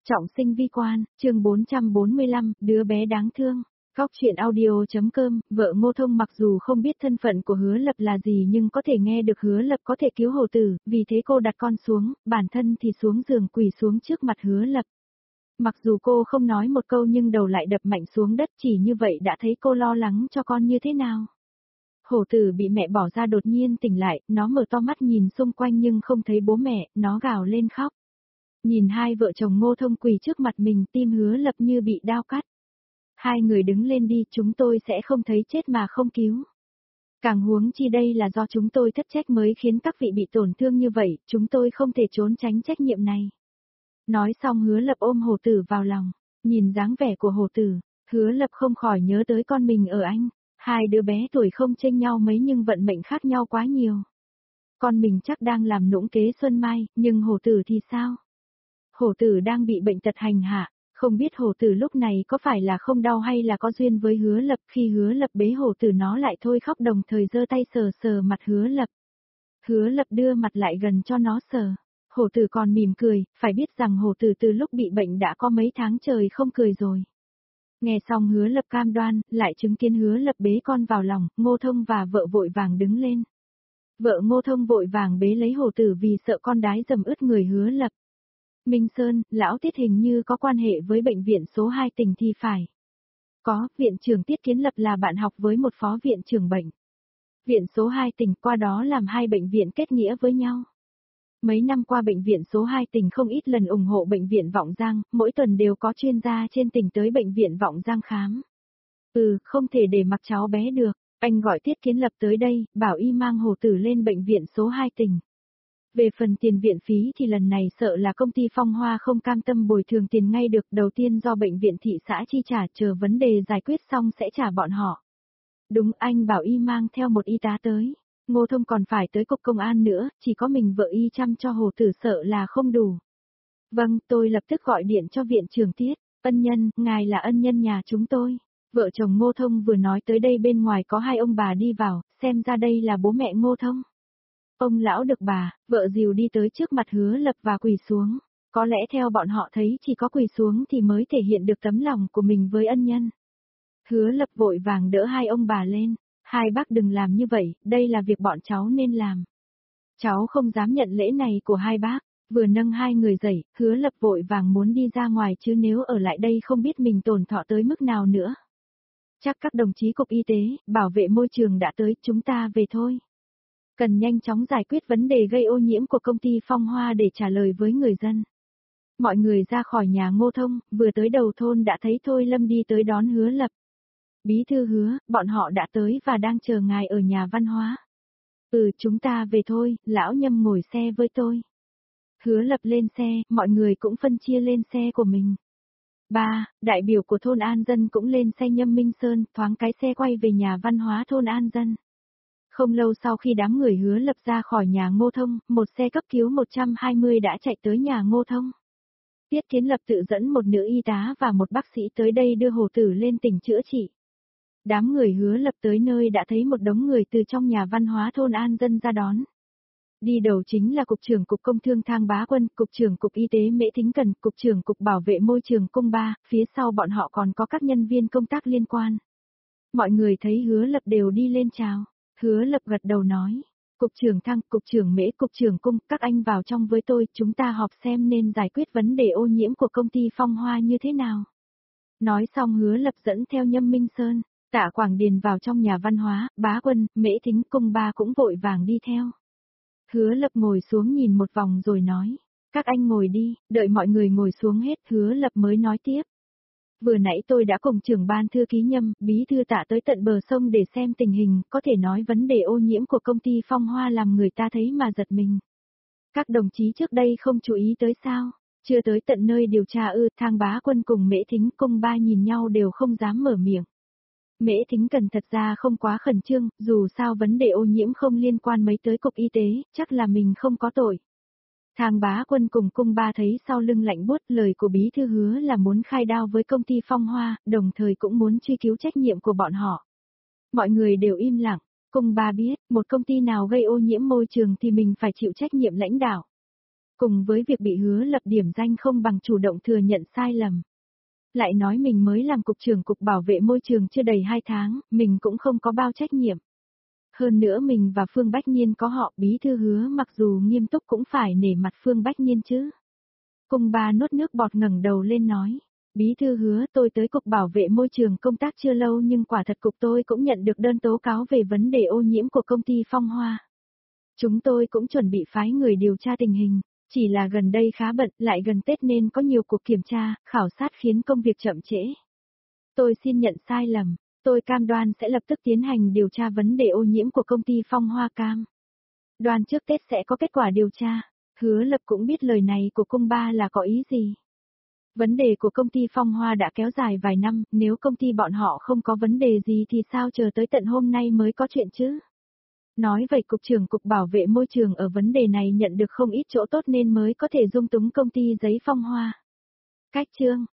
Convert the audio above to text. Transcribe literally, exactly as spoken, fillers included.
Trọng sinh vi quan, chương bốn trăm bốn mươi lăm, đứa bé đáng thương. Góc truyện audio.com, vợ Ngô Thông mặc dù không biết thân phận của Hứa Lập là gì nhưng có thể nghe được Hứa Lập có thể cứu Hồ Tử, vì thế cô đặt con xuống, bản thân thì xuống giường quỳ xuống trước mặt Hứa Lập. Mặc dù cô không nói một câu nhưng đầu lại đập mạnh xuống đất, chỉ như vậy đã thấy cô lo lắng cho con như thế nào. Hổ Tử bị mẹ bỏ ra đột nhiên tỉnh lại, nó mở to mắt nhìn xung quanh nhưng không thấy bố mẹ, nó gào lên khóc. Nhìn hai vợ chồng Ngô Thông quỳ trước mặt mình, tim Hứa Lập như bị đao cắt. Hai người đứng lên đi, chúng tôi sẽ không thấy chết mà không cứu. Càng huống chi đây là do chúng tôi thất trách mới khiến các vị bị tổn thương như vậy, chúng tôi không thể trốn tránh trách nhiệm này. Nói xong Hứa Lập ôm Hổ Tử vào lòng, nhìn dáng vẻ của Hổ Tử, Hứa Lập không khỏi nhớ tới con mình ở Anh. Hai đứa bé tuổi không chênh nhau mấy nhưng vận mệnh khác nhau quá nhiều. Con mình chắc đang làm nũng kế Xuân Mai, nhưng Hổ Tử thì sao? Hổ Tử đang bị bệnh tật hành hạ, không biết Hổ Tử lúc này có phải là không đau hay là có duyên với Hứa Lập. Khi Hứa Lập bế Hổ Tử nó lại thôi khóc đồng thời giơ tay sờ sờ mặt Hứa Lập. Hứa Lập đưa mặt lại gần cho nó sờ. Hổ Tử còn mỉm cười, phải biết rằng Hổ Tử từ lúc bị bệnh đã có mấy tháng trời không cười rồi. Nghe xong Hứa Lập cam đoan, lại chứng kiến Hứa Lập bế con vào lòng, Ngô Thông và vợ vội vàng đứng lên. Vợ Ngô Thông vội vàng bế lấy Hổ Tử vì sợ con đái dầm ướt người Hứa Lập. Minh Sơn, lão Tiết hình như có quan hệ với bệnh viện số hai tỉnh thì phải. Có, viện trưởng Tiết Kiến Lập là bạn học với một phó viện trưởng bệnh. Viện số hai tỉnh qua đó làm hai bệnh viện kết nghĩa với nhau. Mấy năm qua bệnh viện số hai tỉnh không ít lần ủng hộ bệnh viện Vọng Giang, mỗi tuần đều có chuyên gia trên tỉnh tới bệnh viện Vọng Giang khám. Ừ, không thể để mặc cháu bé được, anh gọi Tiết Kiến Lập tới đây, bảo y mang Hổ Tử lên bệnh viện số hai tỉnh. Về phần tiền viện phí thì lần này sợ là công ty Phong Hoa không cam tâm bồi thường tiền ngay được, đầu tiên do bệnh viện thị xã chi trả, chờ vấn đề giải quyết xong sẽ trả bọn họ. Đúng, anh bảo y mang theo một y tá tới. Ngô Thông còn phải tới cục công an nữa, chỉ có mình vợ y chăm cho Hổ Tử sợ là không đủ. Vâng, tôi lập tức gọi điện cho viện trưởng Tiết. Ân nhân, ngài là ân nhân nhà chúng tôi. Vợ chồng Ngô Thông vừa nói tới đây bên ngoài có hai ông bà đi vào, xem ra đây là bố mẹ Ngô Thông. Ông lão được bà, vợ dìu đi tới trước mặt Hứa Lập và quỳ xuống. Có lẽ theo bọn họ thấy chỉ có quỳ xuống thì mới thể hiện được tấm lòng của mình với ân nhân. Hứa Lập vội vàng đỡ hai ông bà lên. Hai bác đừng làm như vậy, đây là việc bọn cháu nên làm. Cháu không dám nhận lễ này của hai bác. Vừa nâng hai người dậy, Hứa Lập vội vàng muốn đi ra ngoài chứ nếu ở lại đây không biết mình tổn thọ tới mức nào nữa. Chắc các đồng chí cục y tế, bảo vệ môi trường đã tới, chúng ta về thôi. Cần nhanh chóng giải quyết vấn đề gây ô nhiễm của công ty Phong Hoa để trả lời với người dân. Mọi người ra khỏi nhà Ngô Thông, vừa tới đầu thôn đã thấy Thôi Lâm đi tới đón Hứa Lập. Bí thư Hứa, bọn họ đã tới và đang chờ ngài ở nhà văn hóa. Ừ, chúng ta về thôi, lão Nhâm ngồi xe với tôi. Hứa Lập lên xe, mọi người cũng phân chia lên xe của mình. Ba, đại biểu của thôn An Dân cũng lên xe Nhâm Minh Sơn, thoáng cái xe quay về nhà văn hóa thôn An Dân. Không lâu sau khi đám người Hứa Lập ra khỏi nhà Ngô Thông, một xe cấp cứu một trăm hai mươi đã chạy tới nhà Ngô Thông. Tiết Kiến Lập tự dẫn một nữ y tá và một bác sĩ tới đây đưa Hổ Tử lên tỉnh chữa trị. Đám người Hứa Lập tới nơi đã thấy một đống người từ trong nhà văn hóa thôn An Dân ra đón. Đi đầu chính là Cục trưởng Cục Công Thương Thang Bá Quân, Cục trưởng Cục Y tế Mễ Thính Cần, Cục trưởng Cục Bảo vệ Môi trường Cung Ba, phía sau bọn họ còn có các nhân viên công tác liên quan. Mọi người thấy Hứa Lập đều đi lên chào. Hứa Lập gật đầu nói, Cục trưởng Thang, Cục trưởng Mễ, Cục trưởng Cung, các anh vào trong với tôi, chúng ta họp xem nên giải quyết vấn đề ô nhiễm của công ty Phong Hoa như thế nào. Nói xong Hứa Lập dẫn theo Nhâm Minh Sơn, Tạ Quảng Điền vào trong nhà văn hóa, Bá Quân, Mễ Thính, Cung Ba cũng vội vàng đi theo. Hứa Lập ngồi xuống nhìn một vòng rồi nói, các anh ngồi đi, đợi mọi người ngồi xuống hết, Hứa Lập mới nói tiếp. Vừa nãy tôi đã cùng trưởng ban thư ký Nhâm, bí thư Tạ tới tận bờ sông để xem tình hình, có thể nói vấn đề ô nhiễm của công ty Phong Hoa làm người ta thấy mà giật mình. Các đồng chí trước đây không chú ý tới sao, chưa tới tận nơi điều tra ư? Thang Bá Quân cùng Mễ Thính, Cung Ba nhìn nhau đều không dám mở miệng. Mễ Thính Cần thật ra không quá khẩn trương, dù sao vấn đề ô nhiễm không liên quan mấy tới cục y tế, chắc là mình không có tội. Thang Bá Quân cùng Cung Ba thấy sau lưng lạnh buốt, lời của bí thư Hứa là muốn khai đao với công ty Phong Hoa, đồng thời cũng muốn truy cứu trách nhiệm của bọn họ. Mọi người đều im lặng, Cung Ba biết, một công ty nào gây ô nhiễm môi trường thì mình phải chịu trách nhiệm lãnh đạo. Cùng với việc bị Hứa Lập điểm danh không bằng chủ động thừa nhận sai lầm. Lại nói mình mới làm cục trưởng cục bảo vệ môi trường chưa đầy hai tháng, mình cũng không có bao trách nhiệm. Hơn nữa mình và Phương Bách Nhiên có họ, bí thư Hứa mặc dù nghiêm túc cũng phải nể mặt Phương Bách Nhiên chứ. Cung Ba nuốt nước bọt ngẩng đầu lên nói, bí thư Hứa, tôi tới cục bảo vệ môi trường công tác chưa lâu nhưng quả thật cục tôi cũng nhận được đơn tố cáo về vấn đề ô nhiễm của công ty Phong Hoa. Chúng tôi cũng chuẩn bị phái người điều tra tình hình, chỉ là gần đây khá bận, lại gần Tết nên có nhiều cuộc kiểm tra, khảo sát khiến công việc chậm trễ. Tôi xin nhận sai lầm, tôi cam đoan sẽ lập tức tiến hành điều tra vấn đề ô nhiễm của công ty Phong Hoa Cam. Đoan trước Tết sẽ có kết quả điều tra. Hứa Lập cũng biết lời này của Cung Ba là có ý gì. Vấn đề của công ty Phong Hoa đã kéo dài vài năm, nếu công ty bọn họ không có vấn đề gì thì sao chờ tới tận hôm nay mới có chuyện chứ? Nói vậy cục trưởng cục bảo vệ môi trường ở vấn đề này nhận được không ít chỗ tốt nên mới có thể dung túng công ty giấy Phong Hoa. Cách chương